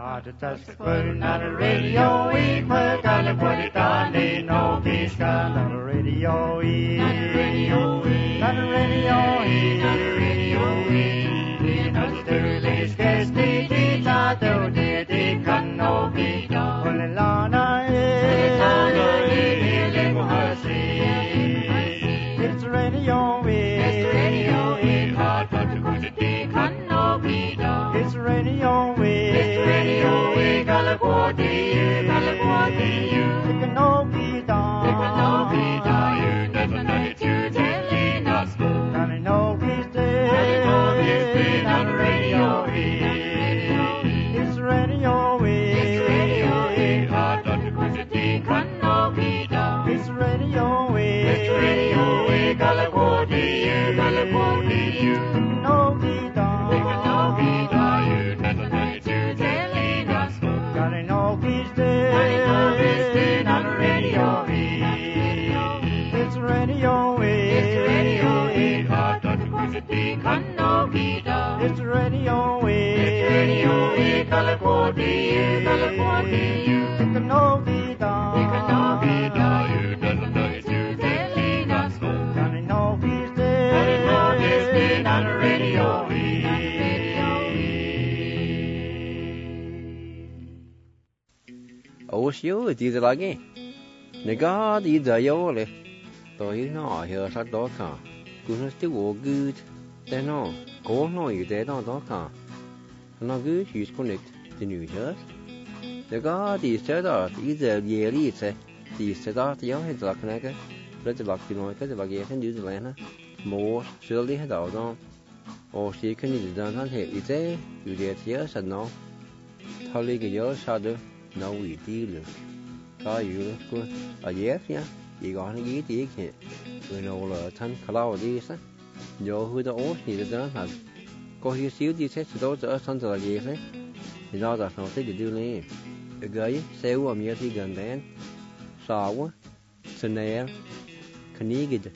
Put on the radio, we put on the Puritani, no Bisca, not a radio, not a radio, not a radio, not a radio, not a sterling, scarce the teacher, though they can no be done. Pulilana, it's radio, it's radio, hard to go to the can no be done. It's radio, California, it can no be done. It can no be done. You never know it, you telling us. Can no be stayed on radio. It's radio. It's radio. Hard to go to the can no be done. It's radio. It's radio. California, it can no be done. It can no be done. You never know it, you telling us. Can no be stayed on radio. It's radio. It's radio. Hard to go to the can no be done. It's radio. It's radio. California, it can no be done. It can no be done. You never know it, you telling us. Can no be stayed on radio. Osio ti de lagi. Nega di da yo le. To hi no here sa do ka. Ku no sti wo good. Te no. Ko no i de do ka. No good use connect the new years. Nega di se da i de ye li se. Di se da yo he da ka ga. Le de lak ti no ka de lak ye kan du de la na. Mo surely he da do. O si kan ni da han he i de yu de ye sa no. Thali ge yo sa de. No we deal. Ka yu ku a yes ya. Yi ga han gi ti ke. We no la tan kala di sa. Yo hu da o ni da ha. Ko hi siu di se do za san za ge se. Ni da da no se di du ni. E ga yi se u am ye ti gan dan. Sa wa. Snare. Knigid.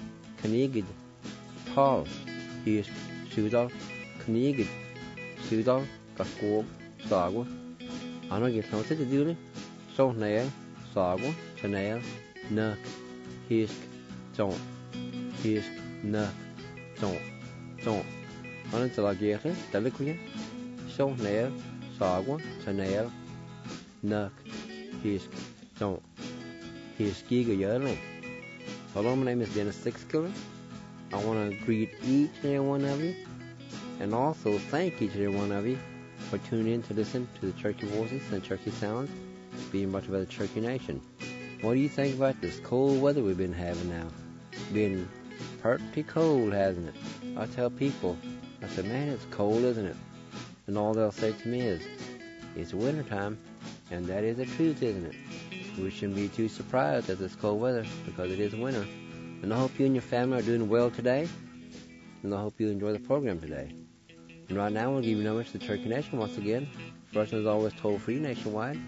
Paul. Hi su da. Knigid. Su da ka ko sa wa. Ano get no se di ni. So nail, sago, nail, nuck, hisk, don't, hisk, nuck, don't. Ano te la gere, dalekuya. So nail, sago, nail, nuck, hisk, don't, hiskiga yerling. Hello, my name is Dennis Sixkiller. I want to greet each and every one of you, and also thank each and every one of you for tuning in to listen to the Turkey Voices and Turkey Sounds being brought by the Turkey Nation. What do you think about this cold weather we've been having now? Been pretty cold, hasn't it? I tell people, I said, man, it's cold, isn't it? And all they'll say to me is, it's wintertime, and that is the truth, isn't it? We shouldn't be too surprised at this cold weather, because it is winter. And I hope you and your family are doing well today, and I hope you enjoy the program today. And right now, we'll give you numbers to the Turkey Nation once again. First one is always toll-free nationwide.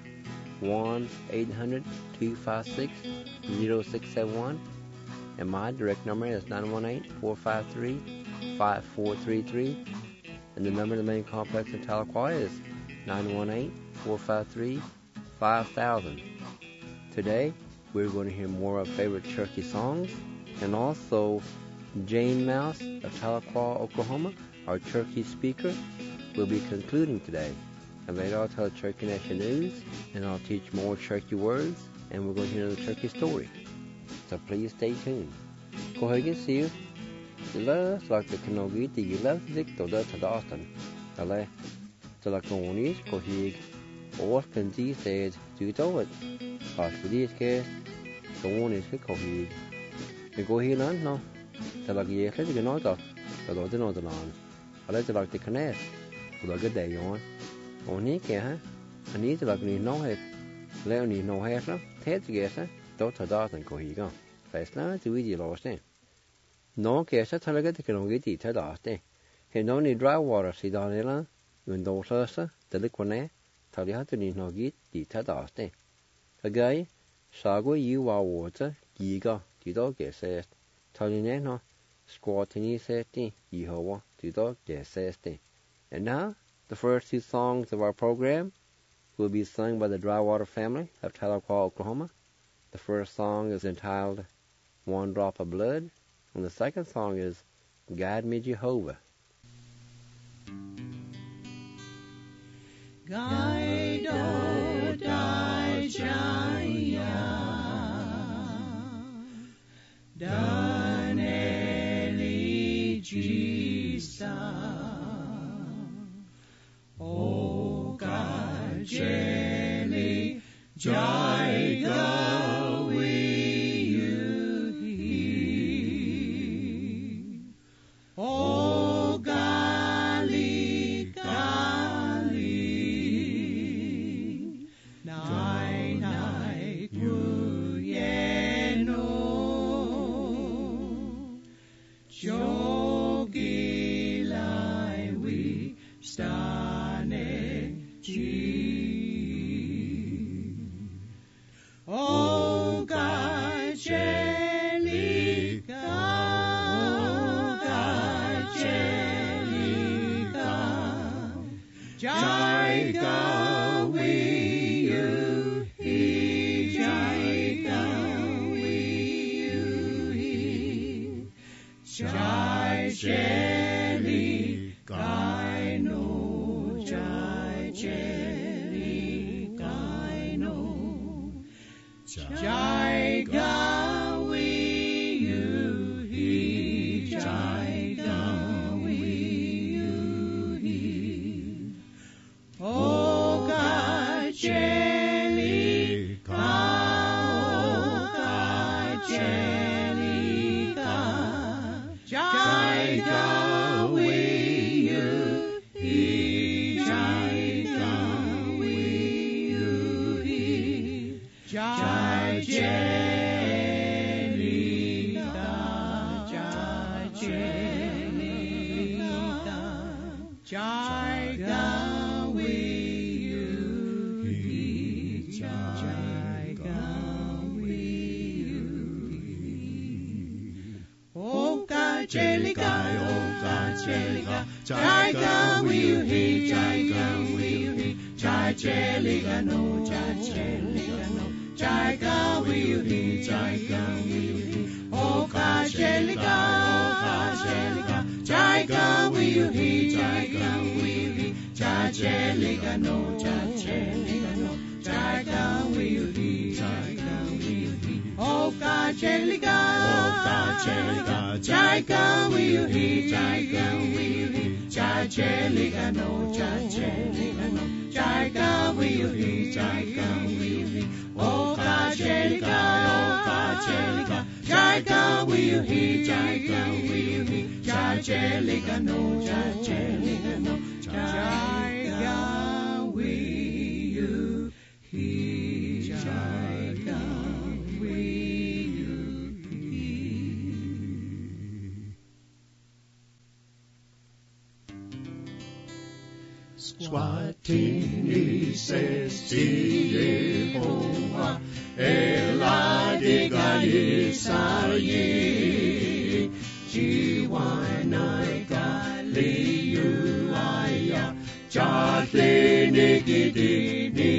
1-800-256-0671, and my direct number is 918-453-5433, and the number of the main complex in Tahlequah is 918-453-5000. Today we're going to hear more of favorite Turkey songs, and also Jane Mouse of Tahlequah, Oklahoma, our Turkey speaker, will be concluding today. And later I'll tell the Turkey Nation news, and I'll teach more Turkey words, and we're going to hear the Turkey story. So please stay tuned. Ko hegen siu, la slag the kanogi the love zik to the tadastan. Ale, to la konis ko heg, or can see said to do it. As for these case, the one is ko heg. The go here land no. To la ye let the no dot, the do no the land. Ale to like the canet. To la good day on. Oni kìa ha, anh ấy là người nấu hết, leo người nấu hết lắm, thế thì kìa sa, đâu thà đó thành coi gì phải là chú ý gì lo thế, nấu kìa sa thay cái cái nấu cái gì thay đó thế, hiện nấu ni dry water xí đó này là, mình đâu sơ sa, để lấy quần này, thay đi hết tụi nấu cái gì thay đó thế, cái sao có yêu vào water gì cả, thì đó kìa sa, thay đi này nó, squat thì sa thì gì hậu thì đó kìa sa thế, and now. The first two songs of our program will be sung by the Drywater family of Tahlequah, Oklahoma. The first song is entitled One Drop of Blood, and the second song is Guide Me, Jehovah. Guide o dai jaya daneli jisa o gajeli jaiga we o gali gali nai nai kuyeno jogi lai we stane ji o gajelika Jaiga we you he Jaiga we you he Jai Jeli Gaino Jai Jeli Gaino Jaiga we you he Jaiga we you he O Gajelika, Jaiga we you, Jaiga we you, Jai Jelika, Jai Jelika, Jaiga. Jelica, Jaiga will he, Jaiga will he, Jai Jelica no, Jai Jelica no, Jaiga will he, Jaiga will he, oh Jelica, Jaiga will he, Jaiga will he, Jai Jelica no, Jai Jelica no, Jaiga will he, Jaiga will he, oh Jelica, Jaiga will he, Jaiga will he, Jai Jelica no, Jai Jelica no, Jaiga will he, Jaiga will he, oh Jelica, Jaiga will he, Jaiga will he, Jai Jelica no, Jai Jelica no, Jaiga will he, Jaiga will he. Swatini says Jehovah Eladiga Yisayi Jiwanai Galiu Aya Jatini Gidini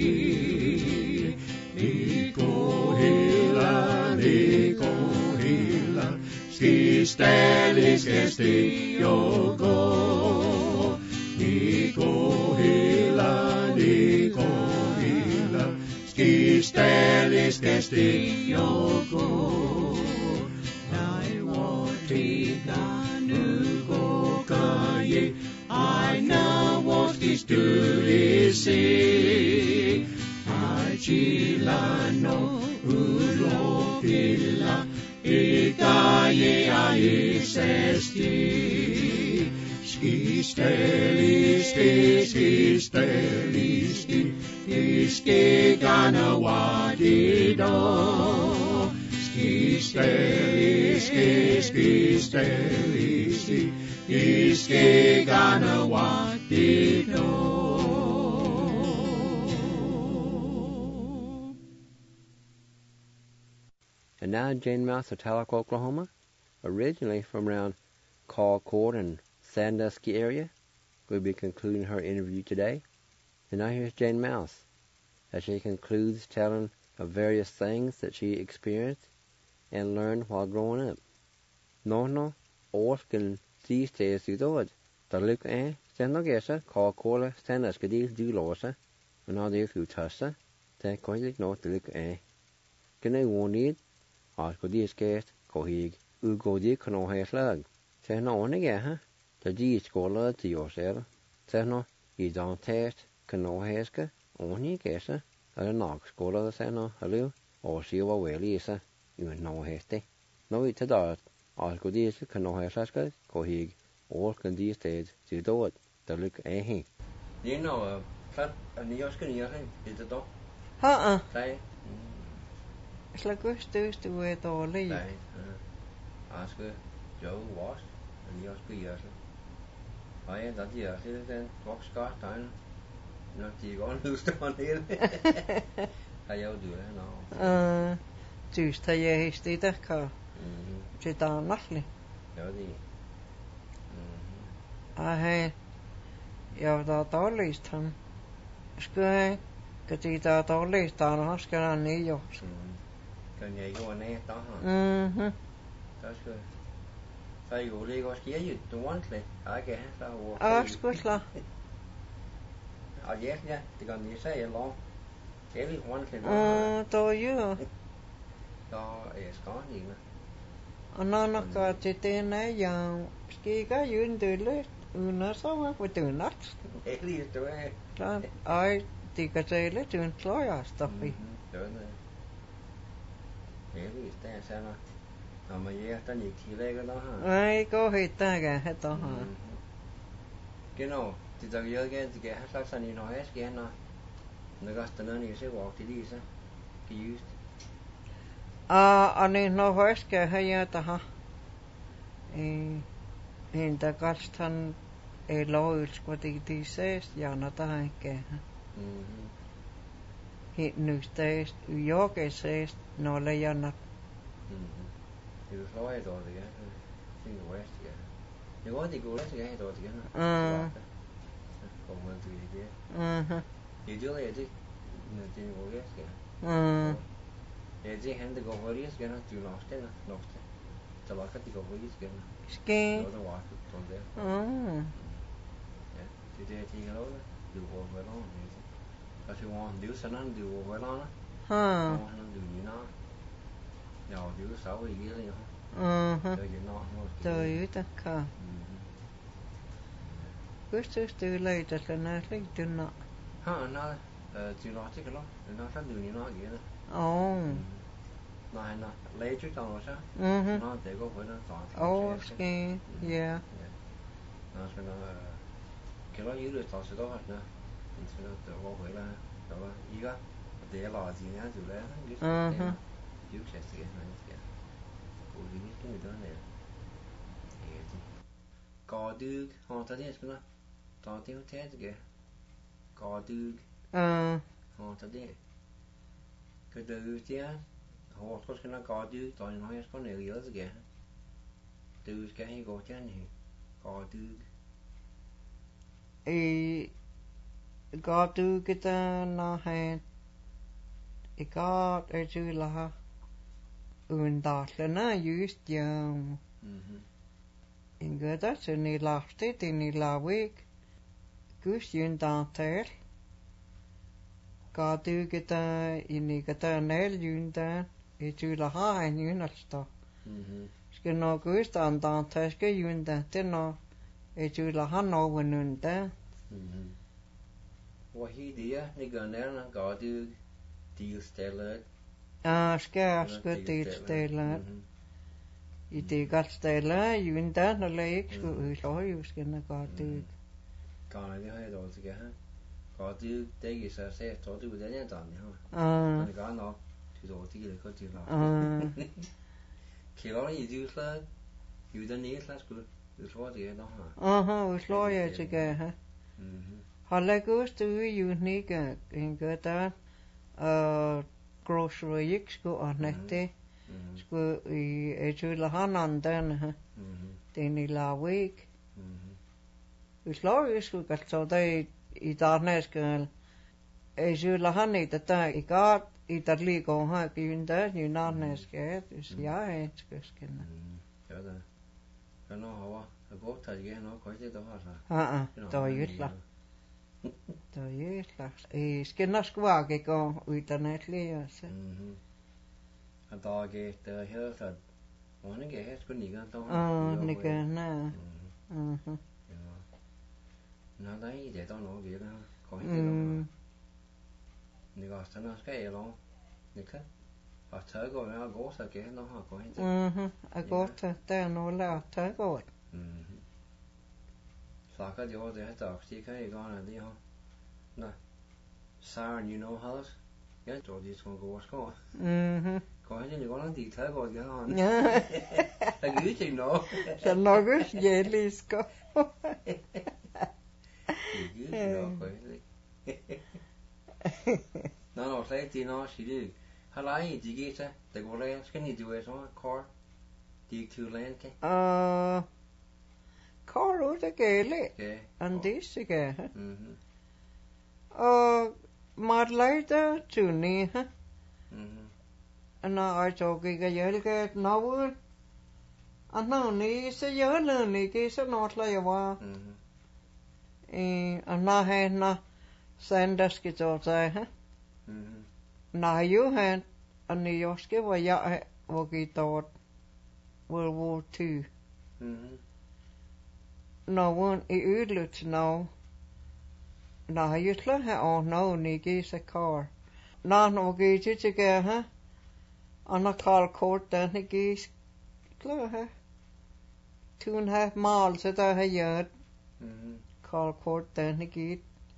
Niko Hila Skistelis Gesti Yogo Niko hila, skistelis kesti joko. Naivotika nuko kaji, aina voskis tylisi. Ajilano ulokilla, ikaji aisesti. Skistelisti, iskigana wadido. Skistelisti, iskigana wadido. And now Jane Mouse of Tahlequah, Oklahoma, originally from around Colcord and Sandusky area, will be concluding her interview today. And now here's Jane Mouse, as she concludes telling of various things that she experienced and learned while growing up. No, Orskin these days you do it. The look stand no gessa, call cola, stand as gadil do losa, and all the few tussa, that quite no the look Can I won't need? Ask go these guest, go hig, go di cano hair slag. Say no on again, the G scholar to yourself. Say no, you don't test, cano hairska, only guessa, a knock scholar say no, hello, or see what well is, you know hasty. No, it's a dart. Ask go these cano hair slag, go hig, or can these days to do it. The look You know, a New York is it dog? Say. Slagustus to it all leave. Ask Joe was, and New York years. I that year, then walk Scott time. Not you going to stand here. I do it now. Tuesday, yes, the car. She done nothing. I had that all this time. School, because he thought all this down Oscar and New York. Can you go on there? That's good. So you really go ski you don't want it. I guess I will. Good luck. I guess, yeah, they're going to say a long. Every one can do you? So it's gone, you know. No, got it in a young ski guy, you didn't do it. No, so much with doing that. At least the way. I think I say let you employ us stuff. Maybe it's there, Sarah. Mà vậy ta nhịp thì đây cái đó ha. Ai có hết ta cả hết đó hả? Cái nào thì giờ cái hát sắc sanh nó hết cái nó. Nó có tên nó sẽ walk thì đi sao? Cái used. Anh nó hết cái hay ta ha. In the gastan loyals what it says ja na ta cái. Hit nu stays yoga says no le ya na. Thì số ấy rồi thì xin của ấy thì nếu có thì cô lấy cái rồi thì còn mình thì kia thì trước đây chứ xin của ấy kìa thì chứ hắn thì có với ấy kìa nó chịu nó thế nó cho bạn cái thì có với ấy kìa nó nó quá còn thế thì cái nó điều với nó có thể hoàn điều sản năng điều với nó nó điều như nó nhỏ điều sáu gì vậy Trời ta cả. Cứ từ lấy cho nó lấy từ nó. Nó từ nó chứ cái nó phát điều như nó vậy đó. Nó lấy trước tao sao? Nó để có phải nó tỏ. Yeah. Nó sẽ nó cái nó giữ được tỏ sự đó hết nữa. Mình sẽ nó tự có phải là đó là ý đó. Để lò gì nhá chủ đấy. Giữ sẽ sự này. Cô đi cái người đó này. Có được, họ ta thế chứ tao tiêu thế chứ kìa. Có được. Họ ta thế. Cái từ chứ họ có cái nó có được, tao nói có nhiều yếu chứ kìa. Từ cái hay có chứ này. Có được. Có được cái ta nó hay. Có ở chứ là undar na just ja. In göda så ni laftet in i lavik. Gus jundanter. Ga du geta in i geta nel jundan. I tu la ha en junalsta. Ska no gus dandanter ska jundan te no. I tu la ha no venunda. Vad hidiga ni gönner ga du tillstället. Ska tillställa. I det gatställa jundan och lägg skulle ju ska na gatu. Kan det ha då så här. Gatu det är så sätt då du det är dan ja. Men kan nå till då till det kan till då. Kilo i du så ju den är så skulle du så det då ha. Och slår jag så här. Hålla gust du ju niga in gata grocery sko annette. Sko i la hanandan ha. Den i la week. Vi slår ju sko gat så där i darnäskan ei syllä hanni tätä ikat italiiko ha kyntä junanneske ja ensköskenä. Joo tää. No hava. Gå tag no koiti to ha. Toi yllä. Toi yllä. Ei skennas kuvaake ko uitanet liiassa. Dag efter helt att hon är helt kunnig då. Nikä nää. Ja. Nå dai det då nog vi då. Koiti då. Ni går stanna ska jag då. Nikä. Att ta gå med gå så ge nå ha koiti. Agota där nå la ta gå. Saka jo det heter också kan jag gå när ha. Nej. Sarn you know how? Ja, då det ska gå ska. Koiti ni går någon dit här går jag han. Jag vet inte nå. Så något gelisko. No, say det nå sig. Halai digita, det går det ska ni du så kor. Dig to land ke. Kor ut gele. Andisige. Madlaita tuni ha. Ana ajogi ga yelge nawur. Ana ni se yele ni ke se notla yawa. Ana he na sendaski tota ha. Na ju han ani joske var jag vågitot World War II. No one I udlut now. Na jutla ha on no ni gisa car. Na no gisa tige ha. Anna Carl Court den ni gis klar ha. 2.5 miles där har gjort. Carl Court den ni git.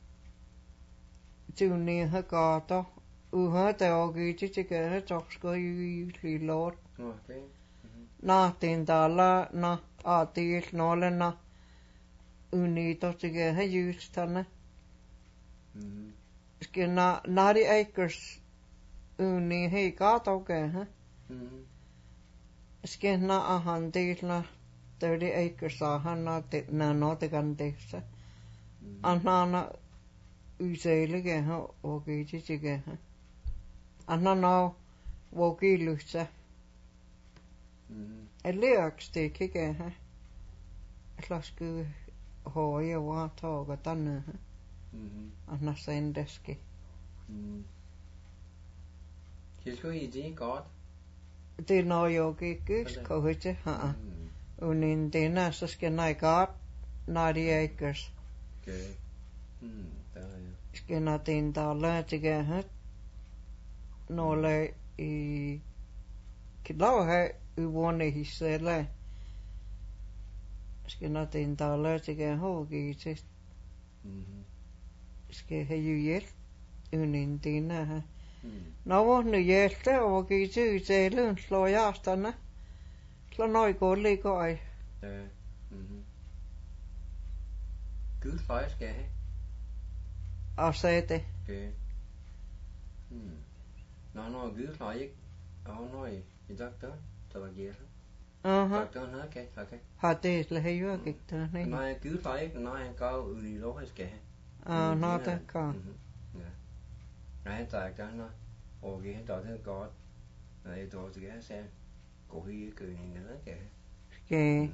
Juni ha gata. Uha det og gita tige ha toksko i lot. Okay. Na tindala na atil nolena unito tige ha justana. Skena nari acres uni hei gatoge ha. Skena ahan dilna 30 acres ahan na note gandesa. Anana uselige ha og gita tige ha. Anana wogi lusa. Elleakstik ikke ha. Slasku hoja var taga tanne ha. Anna sendeski. Kisko I det godt. Det når jo gik kohte ha. Unin dena så skal nej godt når de acres. Okay. Der er. Skal når den der lade ha. Nåle I kidlaw ha uwone hisela. Skal når den der lade hogi til. Skal have jo hjælp unin dena ha. Nå var nu hjælpe og gik til udtalen slår hjerterne. Slår nøj gå ligge øj. Gud fløj skal have. Og sagde det. Okay. Nå, Gud fløj ikke. Og når I doktor, så var det doktoren havde kan, okay. Har det slet ikke jo gik der, nej. Nej, Gud fløj ikke, når han gav uni lov, han skal have. Nå, det kan. Ja. Nej, han tager ikke der, og han tager det godt. Nej, då så kan jeg gå i køningen, ikke? Skal.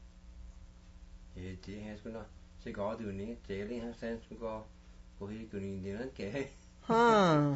Det han skulle så går du ned til han sagde skulle gå i køningen, ikke? Ha.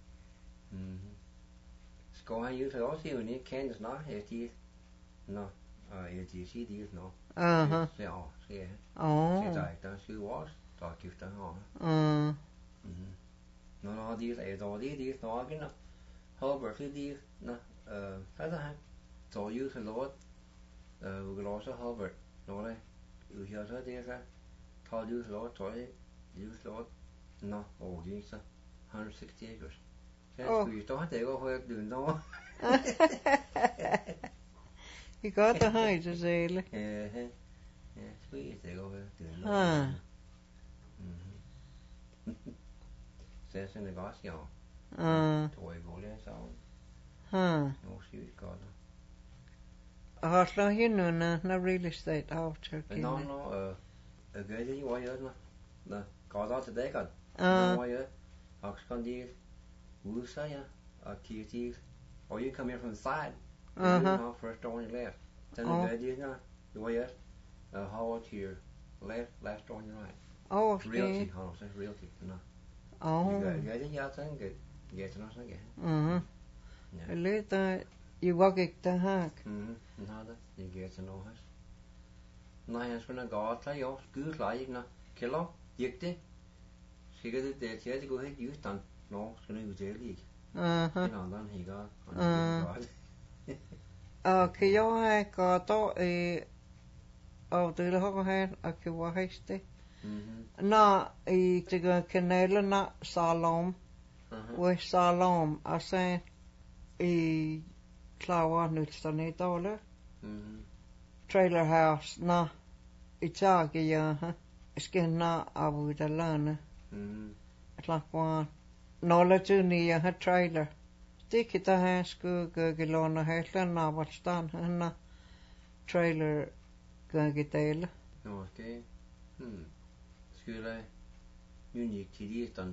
Skal han jo så også jo ned kan snart her de. Nå, og jeg de siger det nå. Aha. Så ja, så ja. Så der skulle også der gifter her. Nå, de er der de står igen. Håber til de nå, hvad der han. Så jo så lort. Vi kan også håber når det jo her så det så. Tager jo så lort, tror jeg. Jo så lort. Nå, okay så. 160 acres. Så skulle stå det går højt den der. I godt at have det selv. Ja, skulle det går højt den der. Så sådan det godt jo. Tror jeg går det så. Nu skal vi godt. Har slået hende når real estate after. Nå, gør det jo jeg nå. Nå, går der til det godt. Nå, jeg Oxcondies, Woosaya, Kitties, or you come in from the side. First door on your left. Then the bed is not the way yes. Hall to your left, last door on your right. Oh, okay. Realty, hold on, realty. No. Oh. You got it, yeah, thank you. Yes, no, thank you. Yeah. Later, you walk it the hack. Nada, you get to know us. Nej, han skulle gå og tage jo, skyde klare, ikke? Nå, kælder, gik det. Sikkert det til at det går helt just den. Nå, skal det jo til ikke. Den anden hikker, og det er godt. Okay, jeg har gået der og det har han og kan være hæste. Nå, i det kanalen Salom, hvor Salom er sådan i klarer nødsterne dårlig. Trailer house na i tage ja skinna abu dalana klakwan nola tuni ha trailer stikita ha sku gelona hela na vatstan na trailer gagitel Okay. Skulle unik til listan.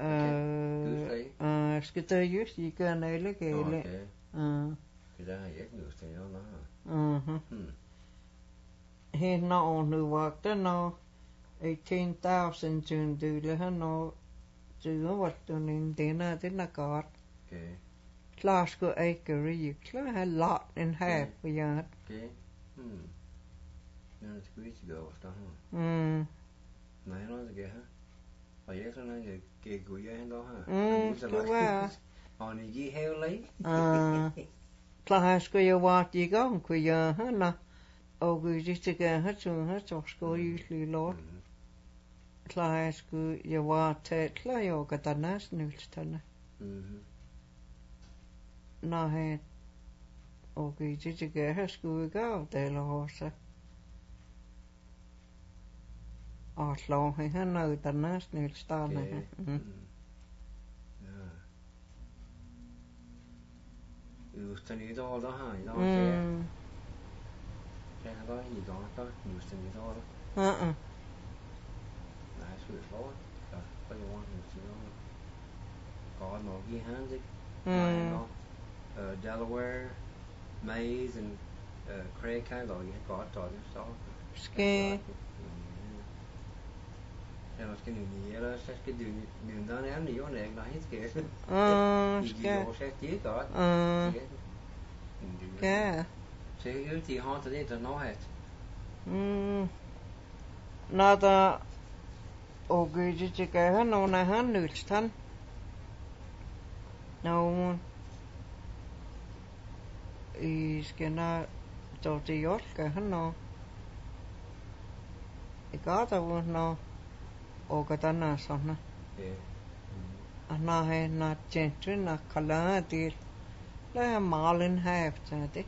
Skita just i kanale gele. Det der har jeg ikke lyst til at He no nu walked no 18,000 June dule han no du what doing dinner didn't got. Okay. Class go acre you clear a lot in half for yard. Okay. It's good to go after Nej, noget det her. Og jeg sådan en gik ud af hende her. Og ni gi heavily. Class go you what you go ku ya na. Og vi det gør har så skulle usually lord. Klar skulle jeg var til klar jeg går der næsten udstande. Nej. Og vi det gør har skulle gå der eller også. Og slå han noget der næsten udstande. Udstande det all der her. Jeg har i gang der nysten i dag. Nej, så det var. Ja, det var nysten i dag. God nok i hand det. Delaware, Mays and Craig kind of you got det så. Ske. Jeg var skal nu eller så skal du nu der er jo ikke nej skal. Skal. Jeg skal det godt. Ja. Så jeg til har det der nå hat. Nada og det gør han når han nødstan. Nå. I skal na så det jo gør han nå. I går der var nå og der na sådan. Han har na tjent na kala det. Lad malen have det.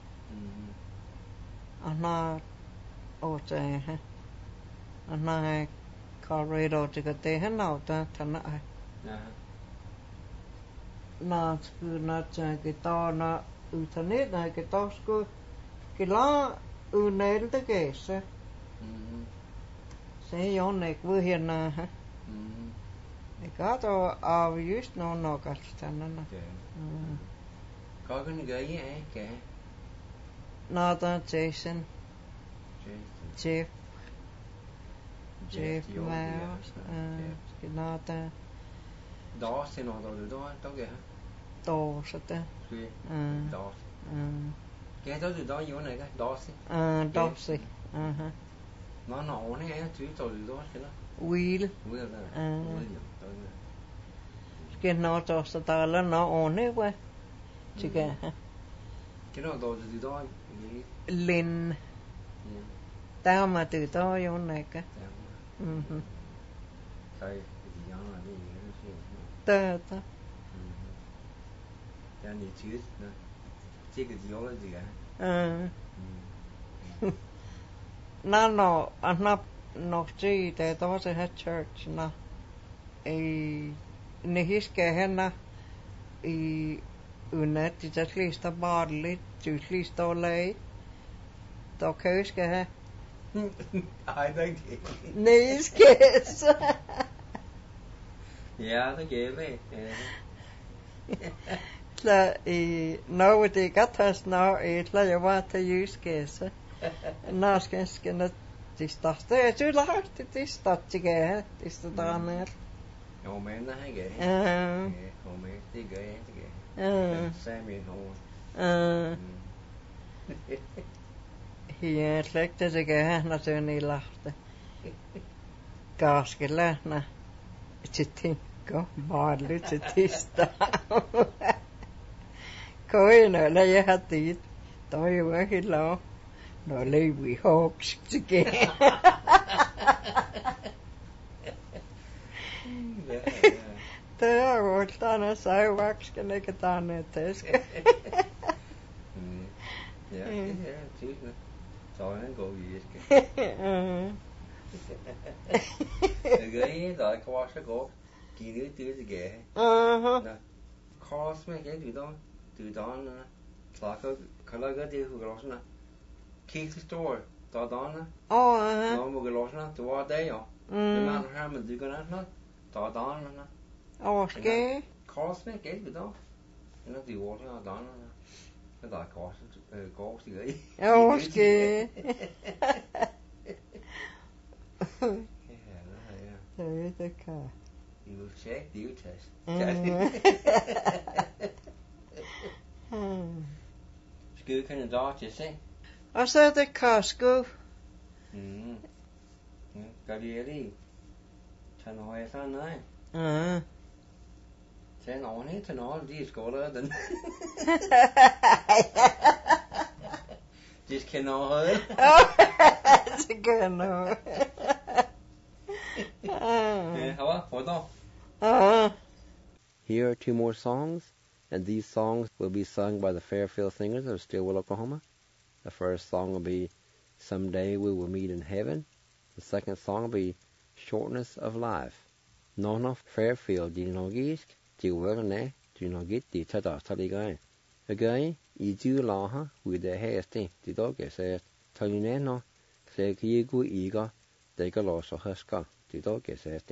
Anna ote anna corridor to te hana ta tana na sku na ke ta na utane na ke ta sku ke la unel te ke se jo nek vu hena e ka to av just no kalstana na Có cái người ấy kìa. Nada Jason. Jeff Miles. Nada. Đó xin nó rồi đó kìa. Đó sao ta? Đó. Cái đó từ đó vô này cái đó xí. Đó xí. Nó này chứ từ đó xí đó. Wheel. Cái nó cho sao ta là nó này quá. Chứ cái nó đồ từ đó Lin tao mà từ đó vô này cả ta cái này chứ cái gì đó là gì cả nó nó chỉ để đó sẽ hết church na nihis cái hen na unet det er flest af barligt, du flest af lag. Der kan jeg skal have. Ej, det er ikke. Nej, skal så. Ja, det gør vi. Tla i nå det gatas nå i tla jeg var til jyskese. Nå skal det starte. Jeg tror det det starte ikke det starte. Jo, men det her gør. Jo, men det gør jeg ikke. Samuel Horn. Hier slægt det ikke han så ni lagte. Ganske lærne. Til tænker bare lidt til tista. Køjene eller jeg har dit. Der er jo ikke lov. Når lever vi håks igen. Det er jo der så vaksen ikke der ned tæsk. Ja, det er tydeligt. Så er han god i æske. Det gør I, der er kvar så godt. Giv nu det til gære. Kors med ikke du dan. Slakker kan lage det huglossene. Kig til stor. Der dan. Nå må glossene. Du var der jo. Det man her med du kan ikke. Der dan. Skal Kors med ikke du. Nå det var der dan. Det er kors. Kors det gør I. Skal det kan. You will check the test. Skød kan en dag til se. Og så er det kasko. Gør det lige. Tag noget af sådan nej. Tag en ordentlig til noget, de er skålet den. De skal noget. Det kan noget. Here are two more songs, and these songs will be sung by the Fairfield Singers of Stillwell, Oklahoma. The first song will be Someday We Will Meet in Heaven. The second song will be Shortness of Life. Nona Fairfield, do you know gisk? Do you well ne? Do you know get the tada taligai? Again, you do laha with the hasty, the dog says, Talineno, say Kigu Ega, they go loss of Huska, the dog says.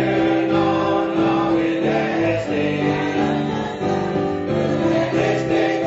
Este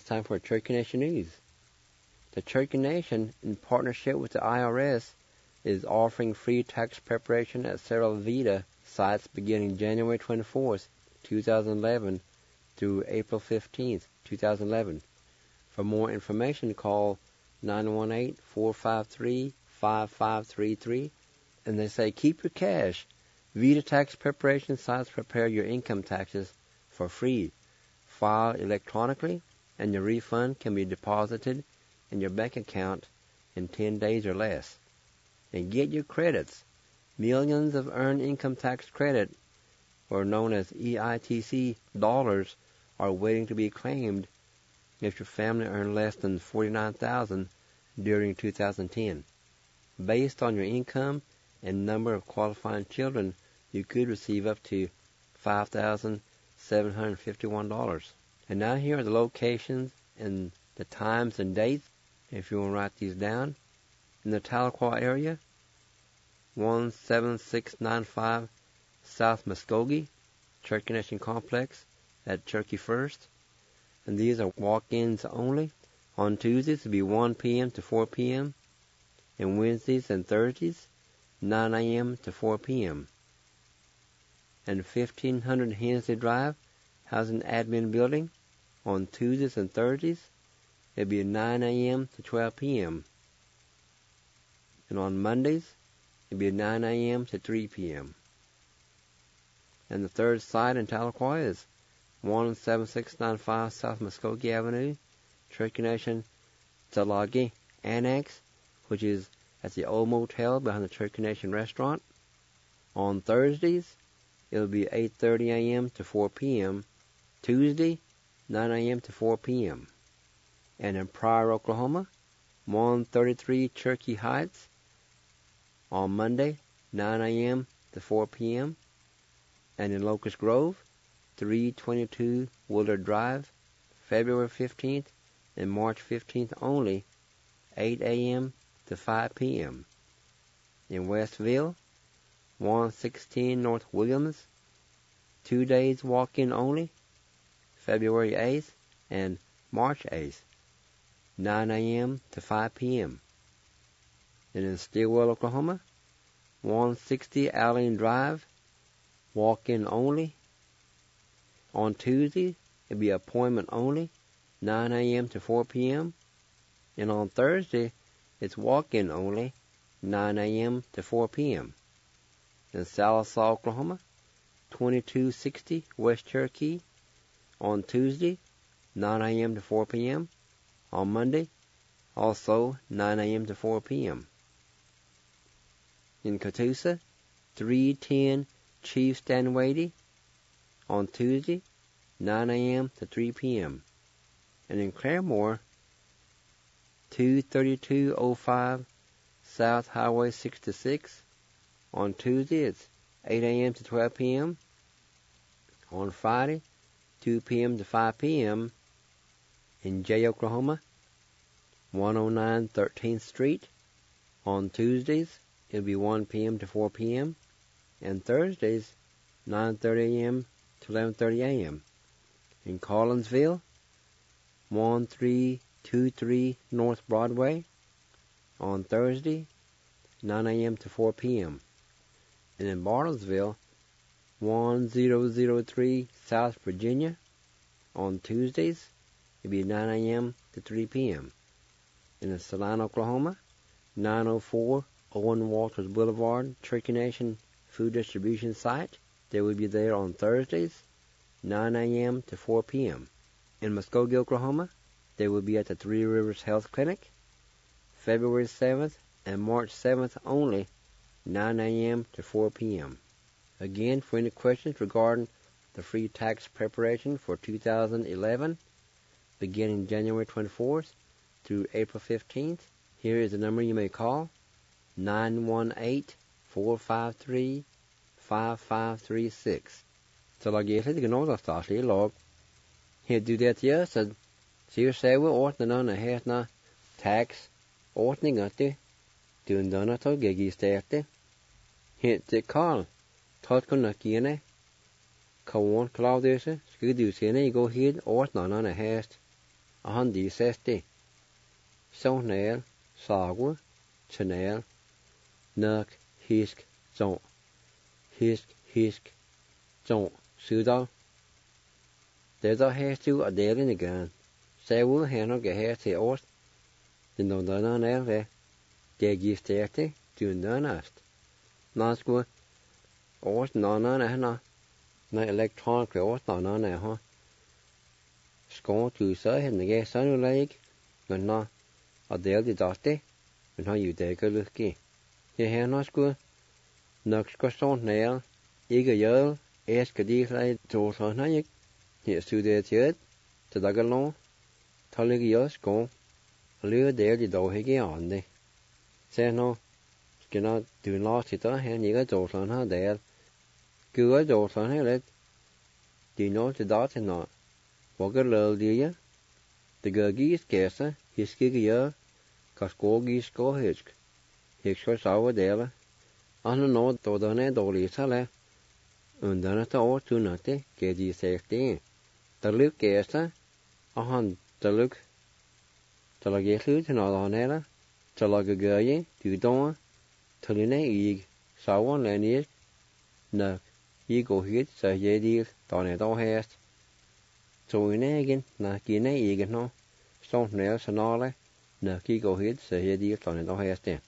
time for Cherokee Nation News. The Cherokee Nation, in partnership with the IRS, is offering free tax preparation at several VITA sites beginning January 24th, 2011 through April 15th, 2011. For more information, call 918-453-5533, and they say keep your cash. VITA tax preparation sites prepare your income taxes for free. File electronically, and your refund can be deposited in your bank account in 10 days or less. And get your credits. Millions of earned income tax credit, or known as EITC dollars, are waiting to be claimed if your family earned less than $49,000 during 2010. Based on your income and number of qualifying children, you could receive up to $5,751. And now here are the locations and the times and dates, if you want to write these down. In the Tahlequah area, 17695 South Muskogee, Cherokee Nation Complex at Cherokee First. And these are walk-ins only. On Tuesdays, it'll be 1 p.m. to 4 p.m. And Wednesdays and Thursdays, 9 a.m. to 4 p.m. And 1500 Hensley Drive, Housing Admin Building, on Tuesdays and Thursdays, it'll be 9 a.m. to 12 p.m. And on Mondays, it'll be 9 a.m. to 3 p.m. And the third site in Tahlequah is 17695 South Muskogee Avenue, Cherokee Nation Tsalagi Annex, which is at the old motel behind the Cherokee Nation restaurant. On Thursdays, it'll be 8:30 a.m. to 4 p.m. Tuesday, 9 a.m. to 4 p.m. And in Pryor, Oklahoma, 133 Cherokee Heights, on Monday, 9 a.m. to 4 p.m. And in Locust Grove, 322 Willard Drive, February 15th and March 15th only, 8 a.m. to 5 p.m. In Westville, 116 North Williams, 2 days walk-in only, February 8th and March 8th, 9 a.m. to 5 p.m. And in Stillwell, Oklahoma, 160 Allen Drive, walk-in only. On Tuesday, it'll be appointment only, 9 a.m. to 4 p.m. And on Thursday, it's walk-in only, 9 a.m. to 4 p.m. In Sallisaw, Oklahoma, 2260 West Cherokee, on Tuesday, 9 a.m. to 4 p.m. On Monday, also 9 a.m. to 4 p.m. In Catoosa, 310 Chief Stanwady, on Tuesday, 9 a.m. to 3 p.m. And in Claremore, 23205 South Highway 66, on Tuesday, it's 8 a.m. to 12 p.m. On Friday, 2 p.m. to 5 p.m. In Jay, Oklahoma, 109 13th Street. On Tuesdays, it'll be 1 p.m. to 4 p.m. And Thursdays, 9:30 a.m. to 11:30 a.m. In Collinsville, 1323 North Broadway, on Thursday, 9 a.m. to 4 p.m. And in Bartlesville, 1003 South Virginia, on Tuesdays, it'll be 9 a.m. to 3 p.m. And in Salina, Oklahoma, 904 Owen Walters Boulevard, Cherokee Nation Food Distribution Site. They will be there on Thursdays, 9 a.m. to 4 p.m. In Muskogee, Oklahoma, they will be at the Three Rivers Health Clinic, February 7th and March 7th only, 9 a.m. to 4 p.m. Again, for any questions regarding the free tax preparation for 2011, beginning January 24th through April 15th, here is the number you may call, 918-453-5536. Så la jeg litt nå da statlig lag. Her du det gjør, så sier seg vi ordnene her tax ordninger til dunderne tog jeg i stedet. Her til Karl, tatt konnakiene, kawan Claudius, skulle du se når jeg går her ordnene her. a han di sesti. Son nail, sagwa, chanail, nuk, hisk, zon. Hisk, zon, sudal. There's a hair to a dale in the gun. Say will handle get hair to ost. The no done on there. They give 30 to none ast. Nasqua ost non on a na. Na electronic ost non on a huh. Scone to say and the gas on leg. But na a dale the dusty. And how you take a looky. Ye hair nasqua. Nuxco stone nail. Eager yell. Ask a deal like to son. Here's to the third. To the galon. Tullig yours go. A little there the dough higgy on the. Say no. Cannot do lost it and you got those on her there. Good those on her let. Do you know the dot and not? Walk a little, do you? The guggy is scarcer. His skiggy year. Cause gorgy score hitch. Hitch was over there. I don't know, though, the net all is a and then at all to nothing. Get you safety. The look scarcer. A hunt the look. Till I get loot and all on her. Till I go ye, do don't. Till you egg, so one lineage. No, ye go hit, so ye deal, don't it all hast. So in again, na kin egg no. Something else and all. No, ye go hit, so ye deal, don't it all hast there.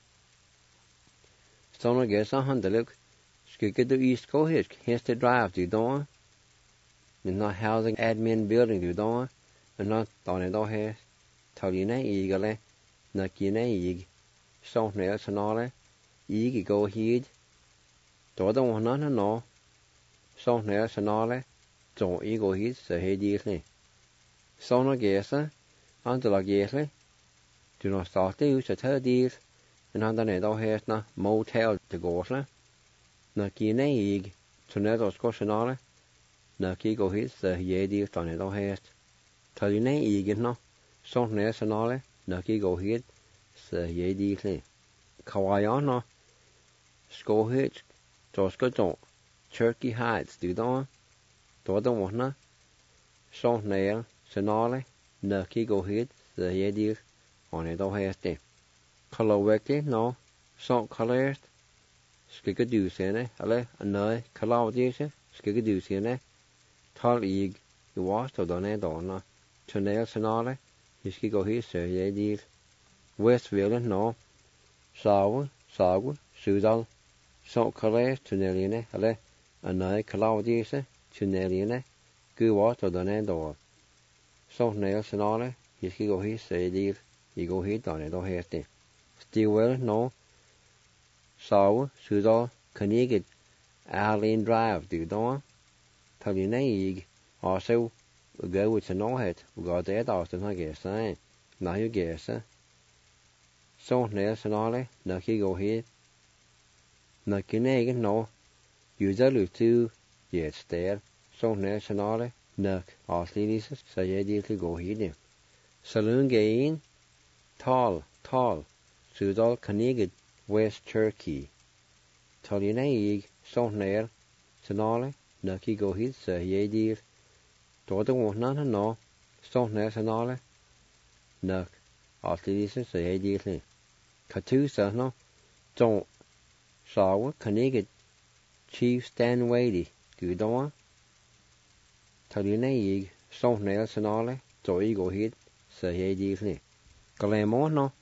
So I guess a hunt the look. Skip the east go hit, has to drive, do don't. And not housing admin building, do don't. And not don't it all hast. Till you egg, na kin egg. Something else and all. Ye go heed. Don't want none and all. Something else and all. Don't ye go heed, so he dearly. So no guess, until I guess. Do not start to use a tell deals, and under it all has na motel to go. Na kin egg, to net or scosh and all. Na key go heed, so ye deals on it all has. Tell you egg no. Something else and all. Na key go heed, so ye dearly. Kawaiano. Sko hitch, Josko don't. Turkey hides, do don't. Don't want na. Son nail, senale, nucky go hit, the year on it all has day. Color wecty, no. Son colors, skickadoos in it, another color dish, skickadoos in it. Tall egg, you wash to done it on na. Chanel senale, his go hit, sir, ye Westville, no. Sawa, Sudal. So colors to Nelline, another Claudius, to Nelline, good water than a door. So nails and all, his go his say deal, he go hit on it or hasty. Still well, no. So, Sudal, can you get Arlene Drive, do you know? Tell you egg, also, we go with the no head, we got that often, I guess, eh? Now you guess, eh? So nails and all, nucky go hit. Nucky egg, no. Use a to yet there. So nationale, nuck, Auslies, so ye dearly go hid. Saloon gain, tall, Sudal Canigid, West Turkey. Tolly egg, so nail, senale, nucky go hid, so ye dear. Daughter won't none no. So nationale, nuck, Auslies, so ye dearly. Catusa, no. Don't. Sawa, Canigid, Chief Stan Wadey, good on. Tell you egg, so nails and all, so you go hit, so ye dearly. Galamon, no.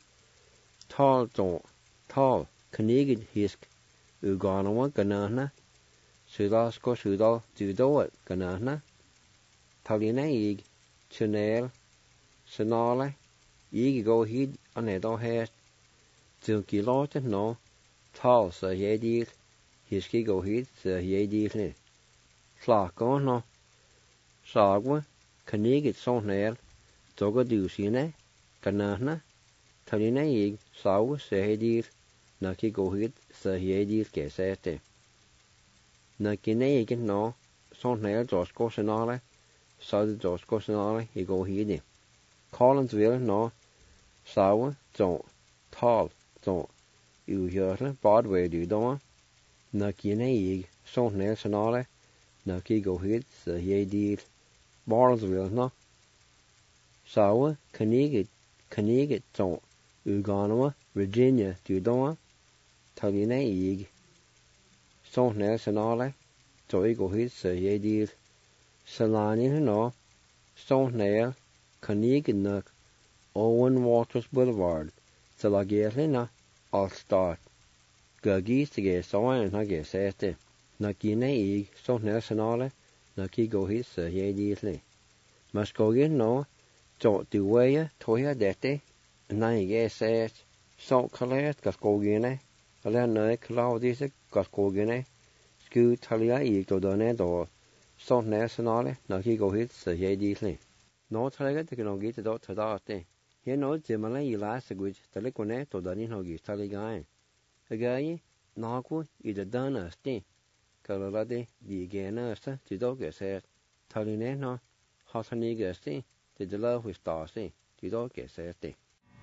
Tall, Canigid hisk, Uganawa, Ganana, Sudal, do it, Ganana. Tell you egg, Chanel, Senale, ye go hit, on it all has. Junky Lawton, no. Tall, so ye dear, his go hit, so ye dearly. Flock on no. Sagwa, Canigit so nail, Toga dusine, Canana, Talina egg, Sawa, so ye dear, Nucky go hit, so ye dear, guess at it. Nucky egg, no, so nail, Josko Senale, so the Josko Senale, he go hit. Collinsville, no, Sawa, don't, tall, don't. You hear Broadway do don't. Nucky egg, so nails and all. Nucky go hit, so ye deal. Barnesville, no. Sawa, Kanigat, Ton, Uganawa, Virginia, Dudon, Talina Ig, Son Nelson, Toigo Hits, Yedil, Salani, no, Son Nail, Kanigat, Owen Waters Boulevard, Salagelina, All Start. Guggies to get someone and I guess este. Nakina Ig, Son Nelson, Naki go his, Yedil. Muskogen no. Tot de weeën, toja dette, en dan je zegt, zo kaleert, kaskogene, alleen nee, klaudise, kaskogene, sku talia ik do ne do, zo nationale, na kigo hit, je dietli. No talega te kan ogite do tadate. Hier no zemale ilaste guj, talikone to danin hogi taligaen. Agaye, naku ide dana sti, kalalade di gena sta, tidoge zegt, taline no, hasaniga sti. The love with Darcy, the dog gets at it.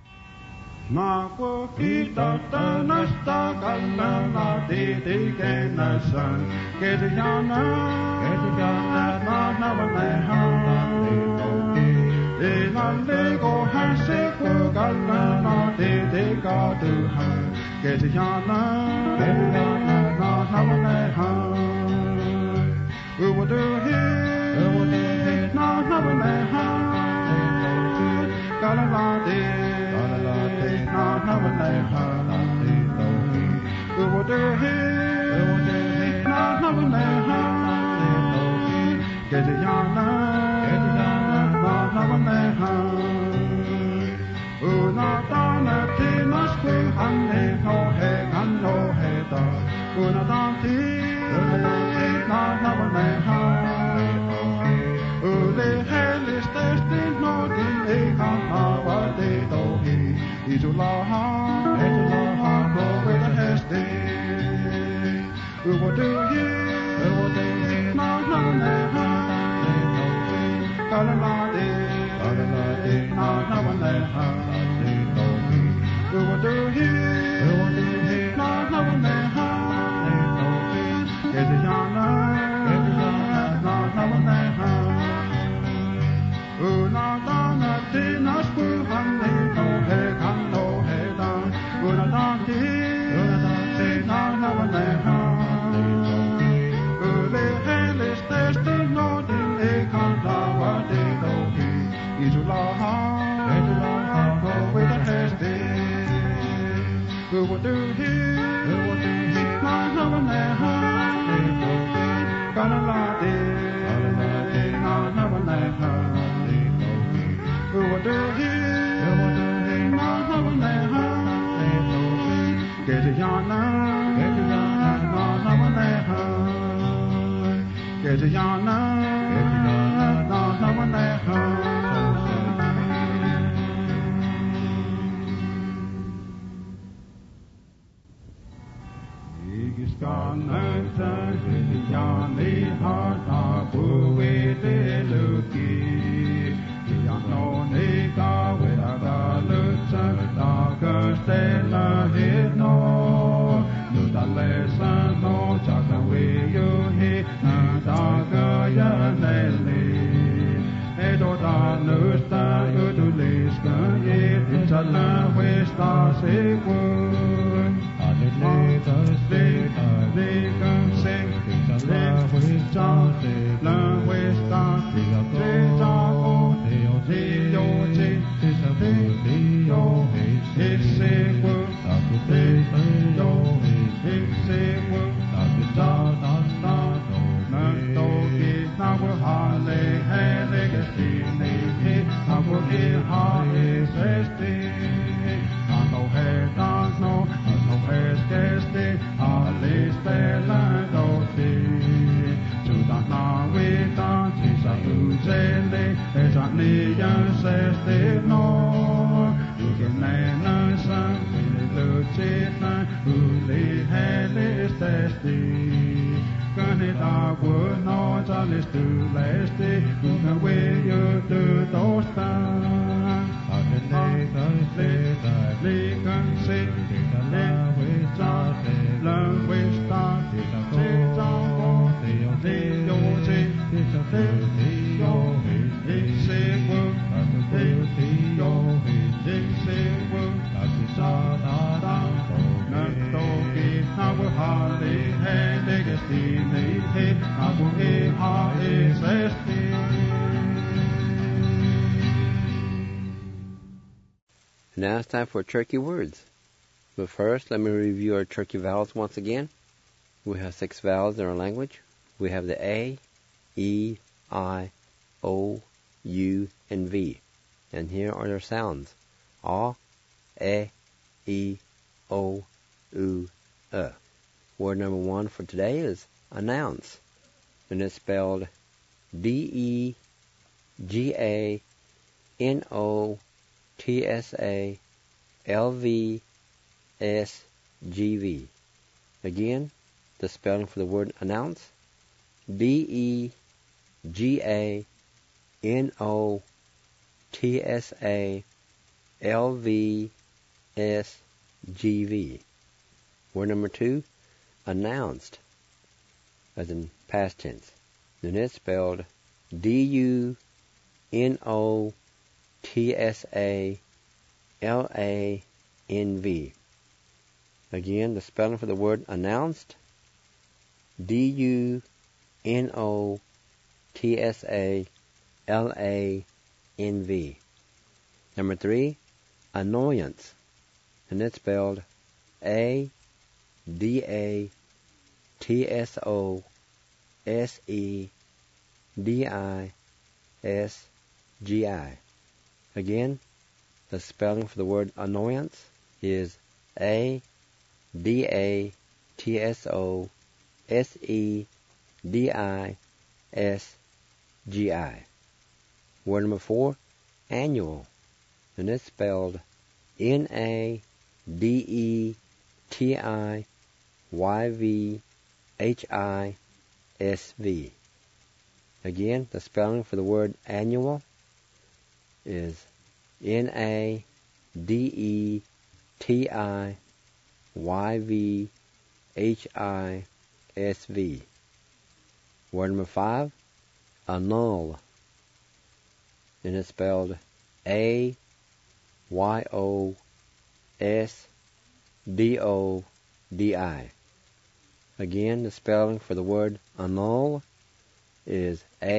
Naku kita tanasta kalana de kenasan, Kedjana, na de la lego hasiku kalana de gaduhan, Kedjana, we will do here, na Galalade, na navaleha, we will do here, na navaleha, Gedjana, na navaleha, una dana tinas ku hanne no he da, una danti, na navaleha. Ule helis testin no din kanava de dohi, Itulaha, go with the hesti. We will do ye, na neha, Galalade, na neha, we will do ye, na neha, Gedjana, na neha. Una dana tinas ku hanne no he da, una danti na navaleha. Ule helis testin no din kanava de dohi, Itulaha, go with the hesti. We will do here, na navaleha, Galalade, na navaleha. We will do here, na navaleha, Gedjana, na navaleha, Gedjana, na navaleha. Igiskanata, Gedjani hata buwe de luki. No neka wera lutsa da kastela hit no da lesa no chaka we you he na da ga ya neli edo da nusta you do liska ye insala westa se kun adele da se de kan se insala westa la westa se ta Hey, Now it's time for turkey words. But first, let me review our turkey vowels once again. We have 6 vowels in our language. We have the A, E, I, O, U, and V. And here are their sounds. A, E, O, U, Word number 1 for today is announce. And it's spelled D-E-G-A-N-O-T-S-A-L-V-S-G-V. Again, the spelling for the word announce. D-E-G-A-N-O-T-S-A-L-V-S-G-V. Word number 2, announced, as in past tense. And it's spelled D-U-N-O-T-S-A-L-A-N-V. Again, the spelling for the word announced. D-U-N-O-T-S-A-L-A-N-V. Number 3, annoyance. And it's spelled A-D-A-T-S-O-S-E-D-I-S-G-I. Again, the spelling for the word annoyance is A-D-A-T-S-O-S-E-D-I-S-G-I. Word number 4, annual. And it's spelled N-A-D-E-T-I-Y-V-H-I-S-V. Again, the spelling for the word annual is N-A-D-E-T-I-Y-V-H-I-S-V. Word number 5, annul. And it's spelled A-Y-O-S-D-O-D-I. Again, the spelling for the word annul is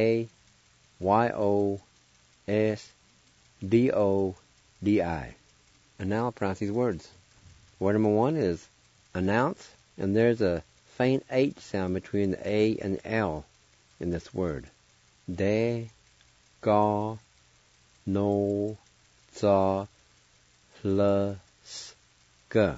A-Y-O-S-D-O-D-I. And now I'll pronounce these words. Word number 1 is announce, and there's a faint H sound between the A and the L in this word. De, ga, no, za, hl, sk.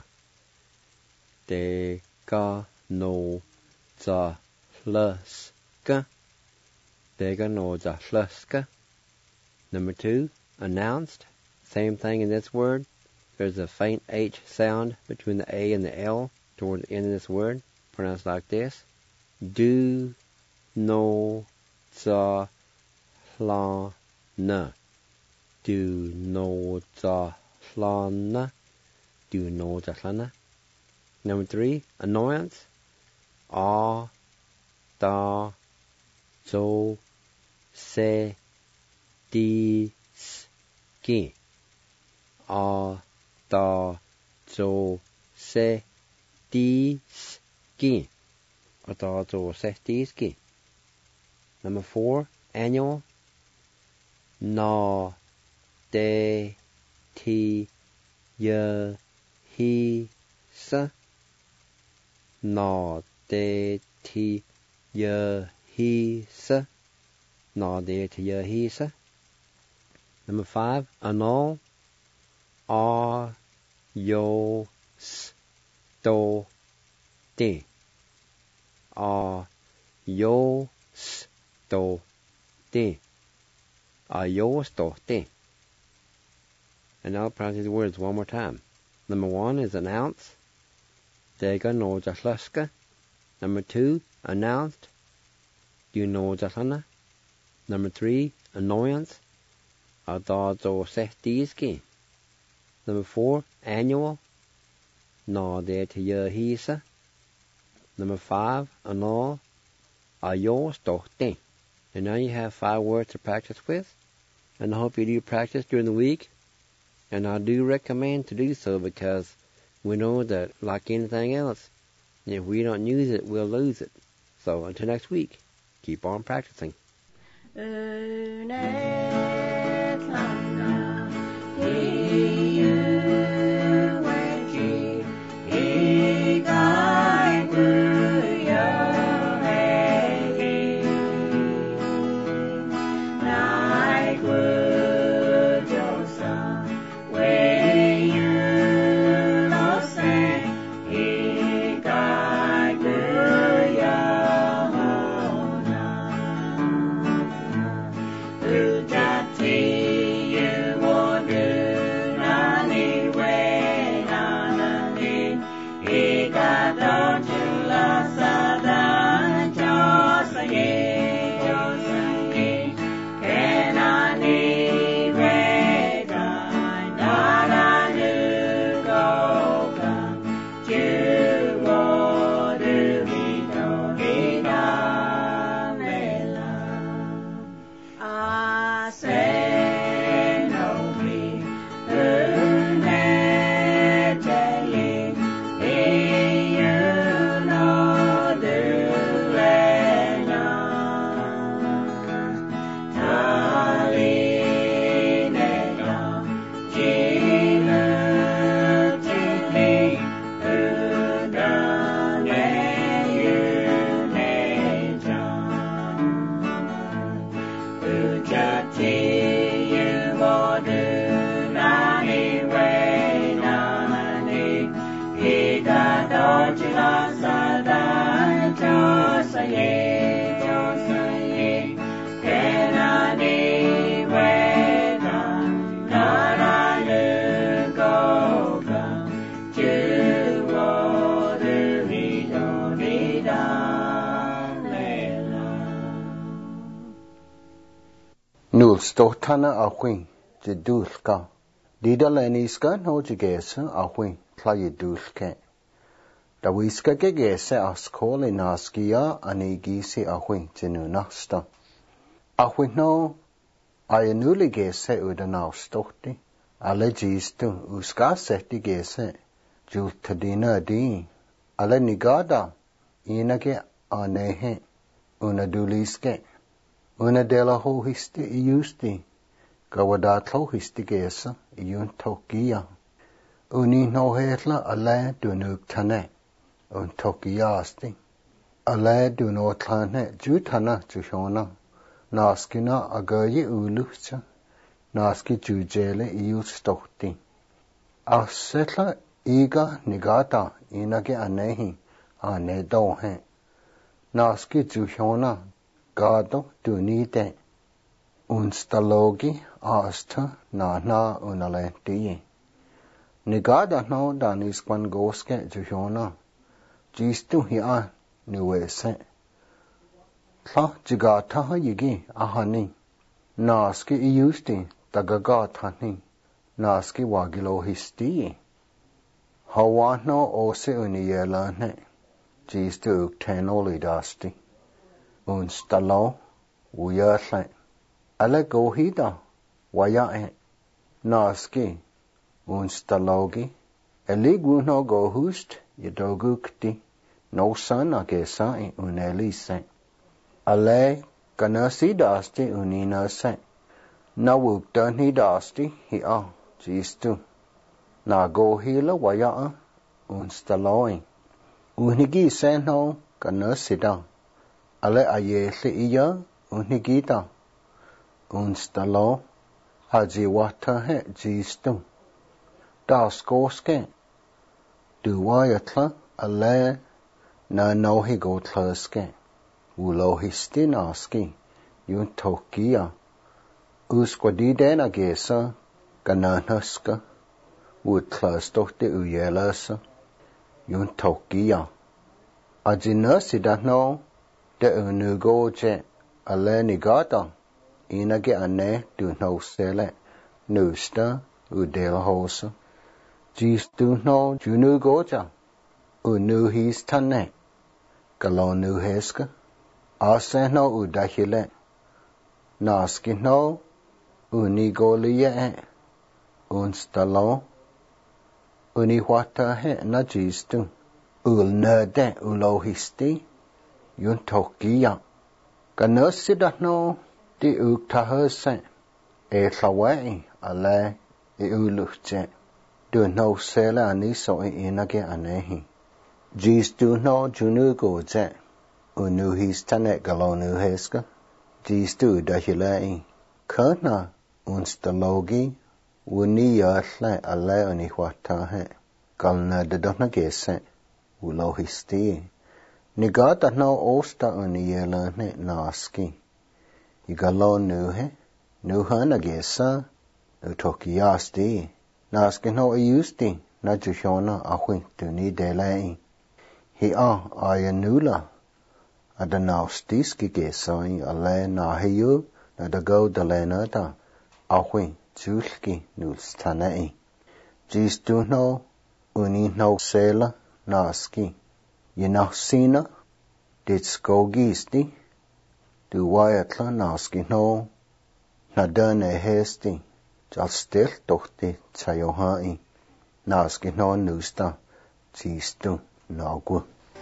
De, ga, no, za, hl, sk. De, ga, no, za, hl, sk. Number 2, announced. Same thing in this word. There's a faint H sound between the A and the L toward the end of this word. Pronounced like this. Do, no, za, hla, na. Do, no, za, hla, na. Do, no, za, hla, na. Number 3, annoyance. A, da, zo, se, di, ski. A, da, zo, se, di, ski. A, da, zo, se, di, ski. Number 4, annual. Na, de, ti, ye, he, sa. Na, de, ti, ye, he, sa. Na, de, ti, ye, he, sa. Number 5, annul. A, yo, s, do, de. A, yo, s, do, de. A, yo, s, do, de. And now I'll pronounce these words one more time. Number 1 is announce. Dega no jahlaska. Number 2, announced. You know jahlana. Number 3, annoyance. Adazo sehtiski. Number 4, annual. Na de te hisa. Number 5, annul. Ayo stochte. And now you have 5 words to practice with. And I hope you do practice during the week. And I do recommend to do so because we know that, like anything else, if we don't use it, we'll lose it. So until next week, keep on practicing. You Ulstotana Awin, Jedulka. Dida Leniska no Jigesa Awin, Playedulke. Da Wiska Gegese Askoli Naskia Anigisi Awin, Jenunasta. Awin no, Ayanuli Gese Udanau Stoti. Ale Gistu, Uska Seti Gese, Jultadina Di. Ale Nigada, Inage Anehe, Una Duliske. Una dela ho histi iusti, gawadatlo histi gesa, iun tokia. Uni no hetla ale dunuk tane, un tokiasti. Ale duno tlane jutana jushona, naskina agayi ulucha, naski jujele iustokti. Asetla iga nigata inage anehi, ane dohe. Naski jushona, Gado dunite, unstalogi asta na unalenti. Nigada no danis quan goske juhona, gistu hia nuese. Tla jigata yigi ahani, naski iusti tagagatani, naski wagilo histi. Hawano ose unielane, gistu uktenoli dasti. Unstalo, uyerle, ale gohida, wayae, naski, unstalogi, eliguno gohust, yedogukti, no son agesai unelise. Ale kanasidasti uninase, na wukdanidasti hia, jistu, na gohila wayaa, unstaloi, unigi seno kanasida. Ale ayele iya unigita unstalo hajiwata he jistu daskoske duwayatla ale na nohi gotlaske ulohisti naski yun tokia usquadidena gesa gananaska utlastohte uyelasa yun tokia ajinasidano de unugoje ale nigata inage ane du no sele nusta udelhosa jistu no junugoja unuhistane galonuheska aseno udahile naski no unigolie unstalo uniwata he na jistu ulnade ulohisti yun tokia. Ganusida no di uktahose e tlawai ale e uluche. Du no sele aniso e inage anehi. Jistu no junugoje. Unuhistane galonuheska. Jistu dahilei. Kana unstalogi uniyasle ale uniwatahe. Galna dedona gese. Ulohisti. Nigata no osta uniyelane naski. Igalo nuhe, nuhana gesa, utokiasti. Naski no iusti, na jushona ahwintuni delei. Hia ayanula, adanaustiski gesai ale nahiyu, nadago dalenata, ahwin julki nulstanei. Jistu no, uni no sela, naski. Yenasina, dit skogisti, du wayatla naski no, nadane hesti, jal stil tohti tayohai, naski no nusta, jistu nagu.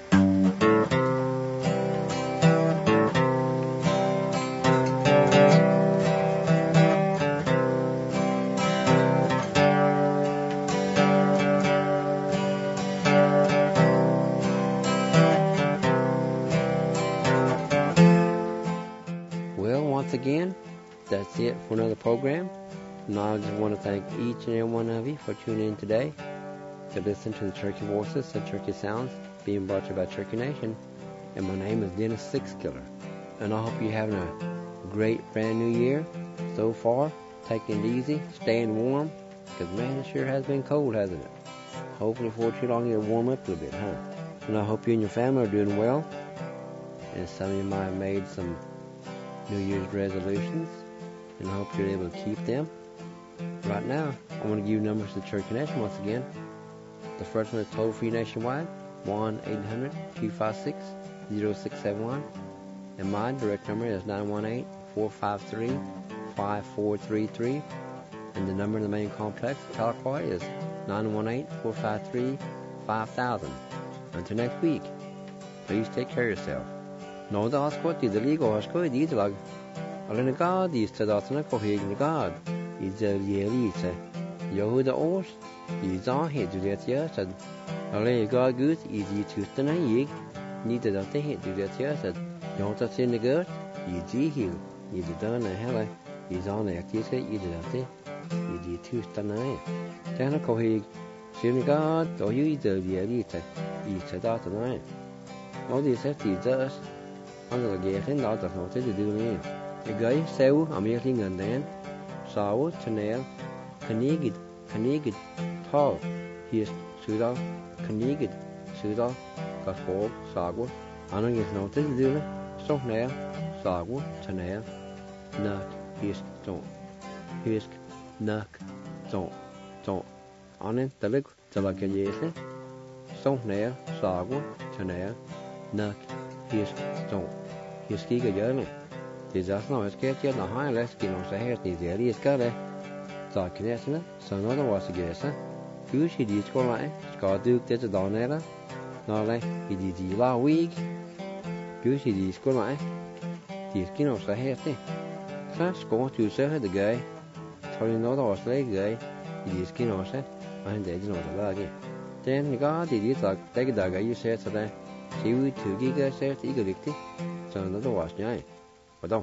Again, that's it for another program. And I just want to thank each and every one of you for tuning in today to listen to the Turkey Voices and Turkey Sounds being brought to you by Turkey Nation. And my name is Dennis Sixkiller. And I hope you're having a great brand new year so far. Taking it easy, staying warm, because man, it sure has been cold, hasn't it? Hopefully before too long it'll warm up a little bit, huh? And I hope you and your family are doing well. And some of you might have made some New Year's resolutions. and I hope you're able to keep them. Right now, I want to give you numbers to Church Connection once again. The first one is toll-free nationwide, 1-800-256-0671. And my direct number is 918-453-5433. And the number in the main complex, Tahlequah, is 918-453-5000. Until next week, please take care of yourself. No da ascot the legal ascot the lag. Alin God is to that na cohig God. Is the Yelisa. Yehuda Os is on head to that yes. Alin God good is you to the yig. Neither that they hit to that yes. Don't that in the good. Is he heal. Is done a hella. Is on the active either that they. Is you to the night. Then a cohig. Sin God or you the Yelisa. Is to that night. All these set is us. Under the gate and out of notice to do me. A guy sew a meeting and then saw Chanel Canigid tall. He is Suda Canigid Suda Gaspol Sagwa. Anna is notice to do so nail Sagwa Chanel Nuck Hisk don't Hisk Nuck don't on it the lick to like a yes. So nail Sagwa Chanel Nuck Hisk don't Hiski ga gjerne. Det er sådan noget sker til når han læser give nogle sager til det lige skal det. Så knæsene så når der var så gæster. Fysi de skoler skal du det til dagen når det i de la week. Fysi de skoler de skal nogle sager til. Så skal du så have det gøy. Tror du når der var slet gøy i de skal nogle sager og han det noget der lage. Den gør det de dag I ser til det. Se ud til gik jeg ser til ikke rigtigt. Så når der var snart